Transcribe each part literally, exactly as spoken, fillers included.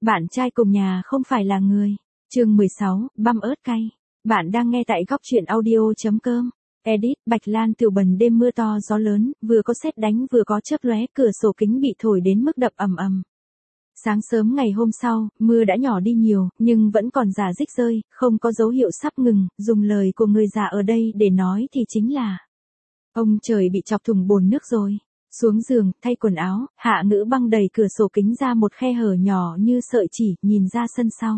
Bạn trai cùng nhà không phải là người. Chương mười sáu, băm ớt cay. Bạn đang nghe tại góc truyện audio chấm com. Edit, Bạch Lan Tiểu Bần đêm mưa to gió lớn, vừa có sét đánh vừa có chớp lóe, cửa sổ kính bị thổi đến mức đập ầm ầm. Sáng sớm ngày hôm sau, mưa đã nhỏ đi nhiều, nhưng vẫn còn rả rích rơi, không có dấu hiệu sắp ngừng, dùng lời của người già ở đây để nói thì chính là: ông trời bị chọc thủng bồn nước rồi. Xuống giường, thay quần áo, Hạ Ngữ Băng đẩy cửa sổ kính ra một khe hở nhỏ như sợi chỉ, nhìn ra sân sau.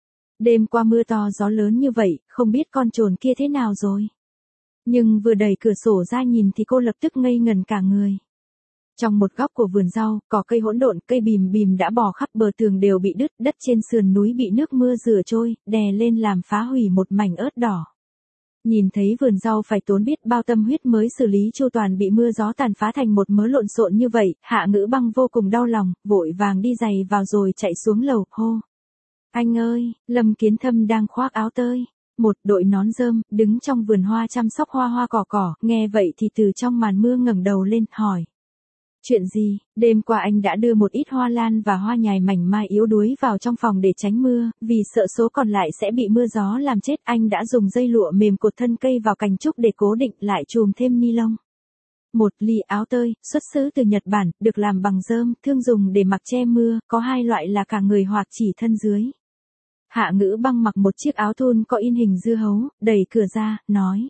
Đêm qua mưa to gió lớn như vậy, không biết con trồn kia thế nào rồi. Nhưng vừa đẩy cửa sổ ra nhìn thì cô lập tức ngây ngẩn cả người. Trong một góc của vườn rau, cỏ cây hỗn độn, cây bìm bìm đã bò khắp bờ tường đều bị đứt, đất trên sườn núi bị nước mưa rửa trôi, đè lên làm phá hủy một mảnh ớt đỏ. Nhìn thấy vườn rau phải tốn biết bao tâm huyết mới xử lý chu toàn bị mưa gió tàn phá thành một mớ lộn xộn như vậy, Hạ Ngữ Băng vô cùng đau lòng, vội vàng đi giày vào rồi chạy xuống lầu, hô: anh ơi, Lâm Kiến Thâm đang khoác áo tơi, một đội nón rơm, đứng trong vườn hoa chăm sóc hoa hoa cỏ cỏ, nghe vậy thì từ trong màn mưa ngẩng đầu lên, hỏi: chuyện gì? Đêm qua anh đã đưa một ít hoa lan và hoa nhài mảnh mai yếu đuối vào trong phòng để tránh mưa, vì sợ số còn lại sẽ bị mưa gió làm chết, anh đã dùng dây lụa mềm cột thân cây vào cành trúc để cố định, lại chùm thêm ni lông. Một ly áo tơi, xuất xứ từ Nhật Bản, được làm bằng rơm, thường dùng để mặc che mưa, có hai loại là cả người hoặc chỉ thân dưới. Hạ Ngữ Băng mặc một chiếc áo thun có in hình dưa hấu, đẩy cửa ra, nói: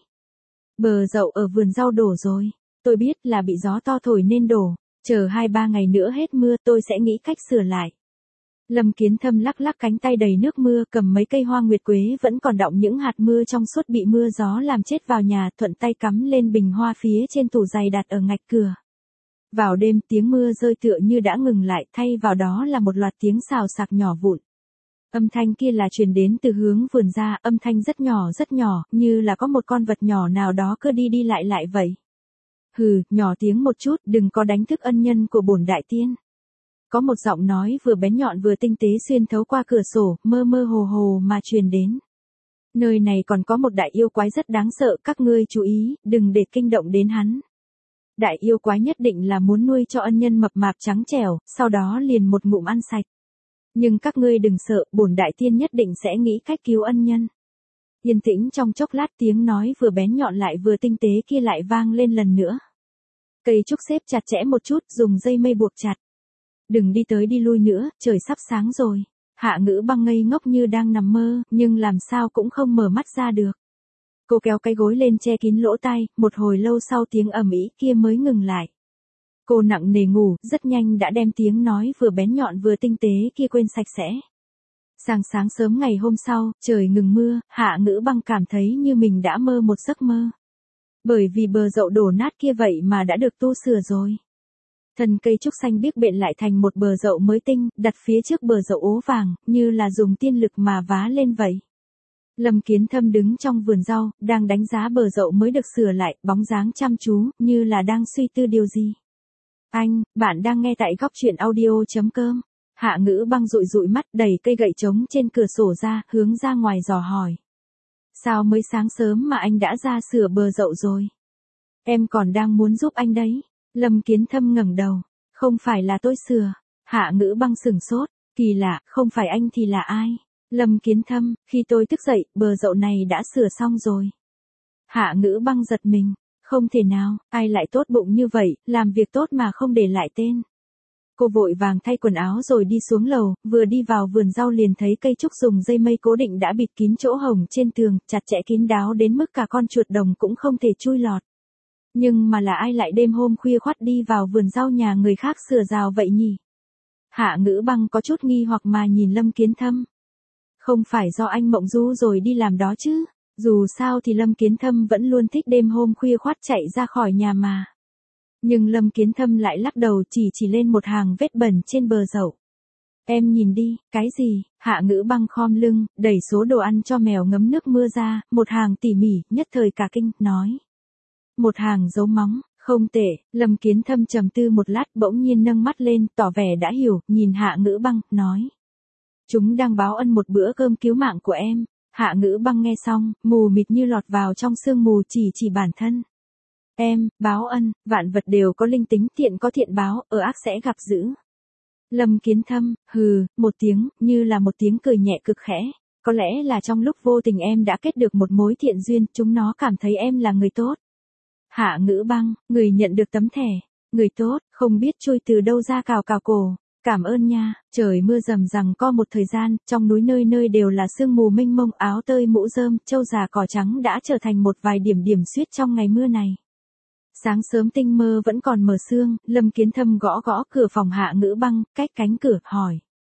bờ dậu ở vườn rau đổ rồi. Tôi biết là bị gió to thổi nên đổ, chờ hai ba ngày nữa hết mưa tôi sẽ nghĩ cách sửa lại. Lâm Kiến Thâm lắc lắc cánh tay đầy nước mưa, cầm mấy cây hoa nguyệt quế vẫn còn đọng những hạt mưa trong suốt bị mưa gió làm chết vào nhà, thuận tay cắm lên bình hoa phía trên tủ giày đặt ở ngạch cửa. Vào đêm tiếng mưa rơi tựa như đã ngừng lại, thay vào đó là một loạt tiếng xào xạc nhỏ vụn. Âm thanh kia là truyền đến từ hướng vườn ra, âm thanh rất nhỏ rất nhỏ, như là có một con vật nhỏ nào đó cứ đi đi lại lại vậy. Hừ, nhỏ tiếng một chút, đừng có đánh thức ân nhân của bổn đại tiên. Có một giọng nói vừa bén nhọn vừa tinh tế xuyên thấu qua cửa sổ, mơ mơ hồ hồ mà truyền đến. Nơi này còn có một đại yêu quái rất đáng sợ, các ngươi chú ý, đừng để kinh động đến hắn. Đại yêu quái nhất định là muốn nuôi cho ân nhân mập mạp trắng trẻo, sau đó liền một ngụm ăn sạch. Nhưng các ngươi đừng sợ, bổn đại tiên nhất định sẽ nghĩ cách cứu ân nhân. Yên tĩnh trong chốc lát, tiếng nói vừa bén nhọn lại vừa tinh tế kia lại vang lên lần nữa. Cây trúc xếp chặt chẽ một chút, dùng dây mây buộc chặt. Đừng đi tới đi lui nữa, trời sắp sáng rồi. Hạ Ngữ Băng ngây ngốc như đang nằm mơ, nhưng làm sao cũng không mở mắt ra được. Cô kéo cái gối lên che kín lỗ tai, một hồi lâu sau tiếng ầm ĩ kia mới ngừng lại. Cô nặng nề ngủ, rất nhanh đã đem tiếng nói vừa bén nhọn vừa tinh tế kia quên sạch sẽ. Sáng sáng sớm ngày hôm sau, trời ngừng mưa, Hạ Ngữ Băng cảm thấy như mình đã mơ một giấc mơ. Bởi vì bờ dậu đổ nát kia vậy mà đã được tu sửa rồi. Thân cây trúc xanh biếc bện lại thành một bờ dậu mới tinh, đặt phía trước bờ dậu ố vàng, như là dùng tiên lực mà vá lên vậy. Lâm Kiến Thâm đứng trong vườn rau, đang đánh giá bờ dậu mới được sửa lại, bóng dáng chăm chú, như là đang suy tư điều gì. Anh, bạn đang nghe tại góc truyện audio chấm com. Hạ Ngữ Băng dụi dụi mắt, đẩy cây gậy trống trên cửa sổ ra, hướng ra ngoài dò hỏi: sao mới sáng sớm mà anh đã ra sửa bờ dậu rồi? Em còn đang muốn giúp anh đấy. Lâm Kiến Thâm ngẩng đầu: không phải là tôi sửa. Hạ Ngữ Băng sửng sốt, kỳ lạ, không phải anh thì là ai? Lâm Kiến Thâm, khi tôi thức dậy, bờ dậu này đã sửa xong rồi. Hạ Ngữ Băng giật mình, không thể nào, ai lại tốt bụng như vậy, làm việc tốt mà không để lại tên. Cô vội vàng thay quần áo rồi đi xuống lầu, vừa đi vào vườn rau liền thấy cây trúc dùng dây mây cố định đã bịt kín chỗ hổng trên tường, chặt chẽ kín đáo đến mức cả con chuột đồng cũng không thể chui lọt. Nhưng mà là ai lại đêm hôm khuya khoắt đi vào vườn rau nhà người khác sửa rào vậy nhỉ? Hạ Ngữ Băng có chút nghi hoặc mà nhìn Lâm Kiến Thâm. Không phải do anh mộng du rồi đi làm đó chứ? Dù sao thì Lâm Kiến Thâm vẫn luôn thích đêm hôm khuya khoắt chạy ra khỏi nhà mà. Nhưng Lâm Kiến Thâm lại lắc đầu, chỉ chỉ lên một hàng vết bẩn trên bờ dậu. Em nhìn đi, cái gì? Hạ Ngữ Băng khom lưng, đẩy số đồ ăn cho mèo ngấm nước mưa ra, một hàng tỉ mỉ, nhất thời cả kinh, nói: một hàng dấu móng, không tệ. Lâm Kiến Thâm trầm tư một lát, bỗng nhiên nâng mắt lên, tỏ vẻ đã hiểu, nhìn Hạ Ngữ Băng, nói: chúng đang báo ân một bữa cơm cứu mạng của em. Hạ Ngữ Băng nghe xong, mù mịt như lọt vào trong sương mù, chỉ chỉ bản thân. Em, báo ân, vạn vật đều có linh tính, thiện có thiện báo, ở ác sẽ gặp dữ. Lâm Kiến Thâm, hừ, một tiếng, như là một tiếng cười nhẹ cực khẽ. Có lẽ là trong lúc vô tình em đã kết được một mối thiện duyên, chúng nó cảm thấy em là người tốt. Hạ Ngữ Băng, người nhận được tấm thẻ. Người tốt, không biết chui từ đâu ra cào cào cổ. Cảm ơn nha. Trời mưa rầm rằng co một thời gian, trong núi nơi nơi đều là sương mù mênh mông, áo tơi mũ rơm, trâu già cỏ trắng đã trở thành một vài điểm điểm xuyết trong ngày mưa này. Sáng sớm tinh mơ vẫn còn mờ sương, Lâm Kiến Thâm gõ gõ cửa phòng Hạ Ngữ Băng, cách cánh cửa, hỏi.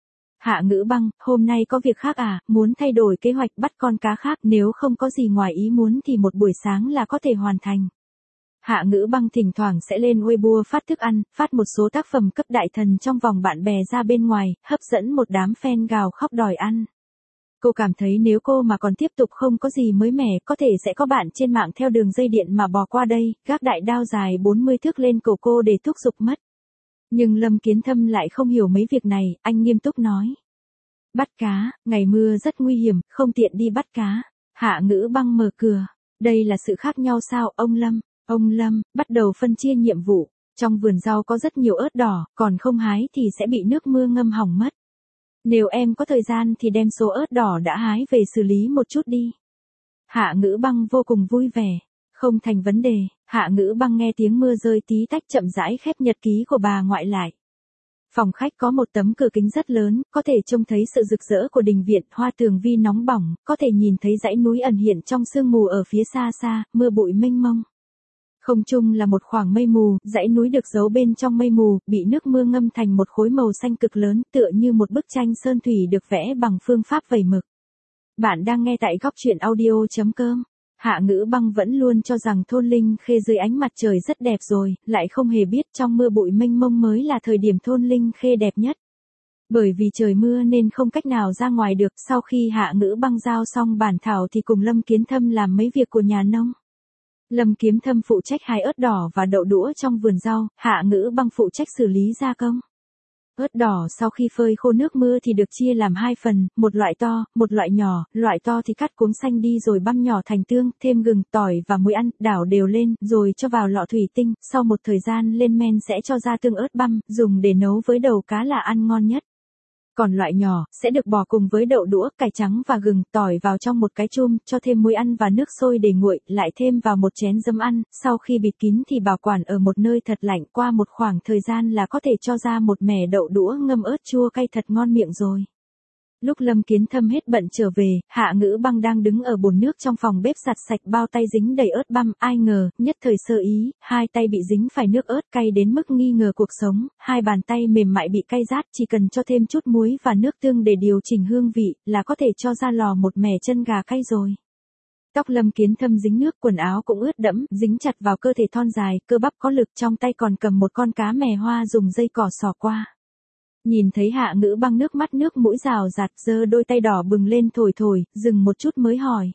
Hạ Ngữ Băng, hôm nay có việc khác à, muốn thay đổi kế hoạch bắt con cá khác, nếu không có gì ngoài ý muốn thì một buổi sáng là có thể hoàn thành. Hạ Ngữ Băng thỉnh thoảng sẽ lên Weibo phát thức ăn, phát một số tác phẩm cấp đại thần trong vòng bạn bè ra bên ngoài, hấp dẫn một đám fan gào khóc đòi ăn. Cô cảm thấy nếu cô mà còn tiếp tục không có gì mới mẻ, có thể sẽ có bạn trên mạng theo đường dây điện mà bò qua đây, gác đại đao dài bốn mươi thước lên cổ cô để thúc giục mất. Nhưng Lâm Kiến Thâm lại không hiểu mấy việc này, anh nghiêm túc nói. Bắt cá, ngày mưa rất nguy hiểm, không tiện đi bắt cá. Hạ Ngữ Băng mở cửa. Đây là sự khác nhau sao, ông Lâm? Ông Lâm, bắt đầu phân chia nhiệm vụ. Trong vườn rau có rất nhiều ớt đỏ, còn không hái thì sẽ bị nước mưa ngâm hỏng mất. Nếu em có thời gian thì đem số ớt đỏ đã hái về xử lý một chút đi. Hạ Ngữ Băng vô cùng vui vẻ. Không thành vấn đề. Hạ Ngữ Băng nghe tiếng mưa rơi tí tách chậm rãi khép nhật ký của bà ngoại lại. Phòng khách có một tấm cửa kính rất lớn, có thể trông thấy sự rực rỡ của đình viện, hoa tường vi nóng bỏng, có thể nhìn thấy dãy núi ẩn hiện trong sương mù ở phía xa xa, mưa bụi mênh mông. Không trung là một khoảng mây mù, dãy núi được giấu bên trong mây mù, bị nước mưa ngâm thành một khối màu xanh cực lớn, tựa như một bức tranh sơn thủy được vẽ bằng phương pháp vẩy mực. Bạn đang nghe tại góc truyện audio chấm com. Hạ Ngữ Băng vẫn luôn cho rằng thôn Linh Khê dưới ánh mặt trời rất đẹp rồi, lại không hề biết trong mưa bụi mênh mông mới là thời điểm thôn Linh Khê đẹp nhất. Bởi vì trời mưa nên không cách nào ra ngoài được, sau khi Hạ Ngữ Băng giao xong bản thảo thì cùng Lâm Kiến Thâm làm mấy việc của nhà nông. Lâm Kiến Thâm phụ trách hái ớt đỏ và đậu đũa trong vườn rau, Hạ Ngữ Băng phụ trách xử lý gia công. Ớt đỏ sau khi phơi khô nước mưa thì được chia làm hai phần, một loại to, một loại nhỏ, loại to thì cắt cuống xanh đi rồi băm nhỏ thành tương, thêm gừng, tỏi và muối ăn, đảo đều lên, rồi cho vào lọ thủy tinh, sau một thời gian lên men sẽ cho ra tương ớt băm, dùng để nấu với đầu cá là ăn ngon nhất. Còn loại nhỏ, sẽ được bỏ cùng với đậu đũa, cải trắng và gừng, tỏi vào trong một cái chum, cho thêm muối ăn và nước sôi để nguội, lại thêm vào một chén giấm ăn, sau khi bịt kín thì bảo quản ở một nơi thật lạnh, qua một khoảng thời gian là có thể cho ra một mẻ đậu đũa ngâm ớt chua cay thật ngon miệng rồi. Lúc Lâm Kiến Thâm hết bận trở về, Hạ Ngữ Băng đang đứng ở bồn nước trong phòng bếp giặt sạch bao tay dính đầy ớt băm, ai ngờ, nhất thời sơ ý, hai tay bị dính phải nước ớt cay đến mức nghi ngờ cuộc sống, hai bàn tay mềm mại bị cay rát, chỉ cần cho thêm chút muối và nước tương để điều chỉnh hương vị, là có thể cho ra lò một mẻ chân gà cay rồi. Tóc Lâm Kiến Thâm dính nước, quần áo cũng ướt đẫm, dính chặt vào cơ thể thon dài, cơ bắp có lực, trong tay còn cầm một con cá mè hoa dùng dây cỏ xỏ qua. Nhìn thấy Hạ Ngữ Băng nước mắt nước mũi rào rạt, giơ đôi tay đỏ bừng lên thổi thổi, dừng một chút mới hỏi.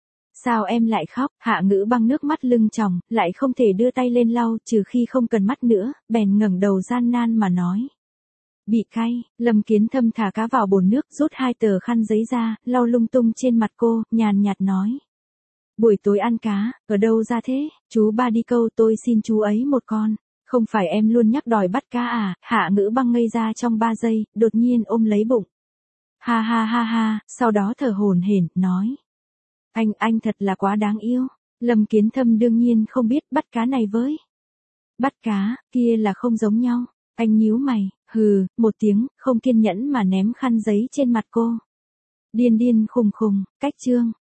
Sao em lại khóc? Hạ Ngữ Băng nước mắt lưng tròng, lại không thể đưa tay lên lau, trừ khi không cần mắt nữa, bèn ngẩng đầu gian nan mà nói. Bị cay. Lâm Kiến Thâm thả cá vào bồn nước, rút hai tờ khăn giấy ra, lau lung tung trên mặt cô, nhàn nhạt nói. Buổi tối ăn cá, ở đâu ra thế? Chú ba đi câu, tôi xin chú ấy một con. Không phải em luôn nhắc đòi bắt cá à? Hạ Ngữ Băng ngây ra trong ba giây, đột nhiên ôm lấy bụng. Ha ha ha ha, sau đó thở hổn hển, nói. Anh, anh thật là quá đáng yêu. Lâm Kiến Thâm đương nhiên không biết bắt cá này với. Bắt cá, kia là không giống nhau. Anh nhíu mày, hừ, một tiếng, không kiên nhẫn mà ném khăn giấy trên mặt cô. Điên điên khùng khùng, cách chương.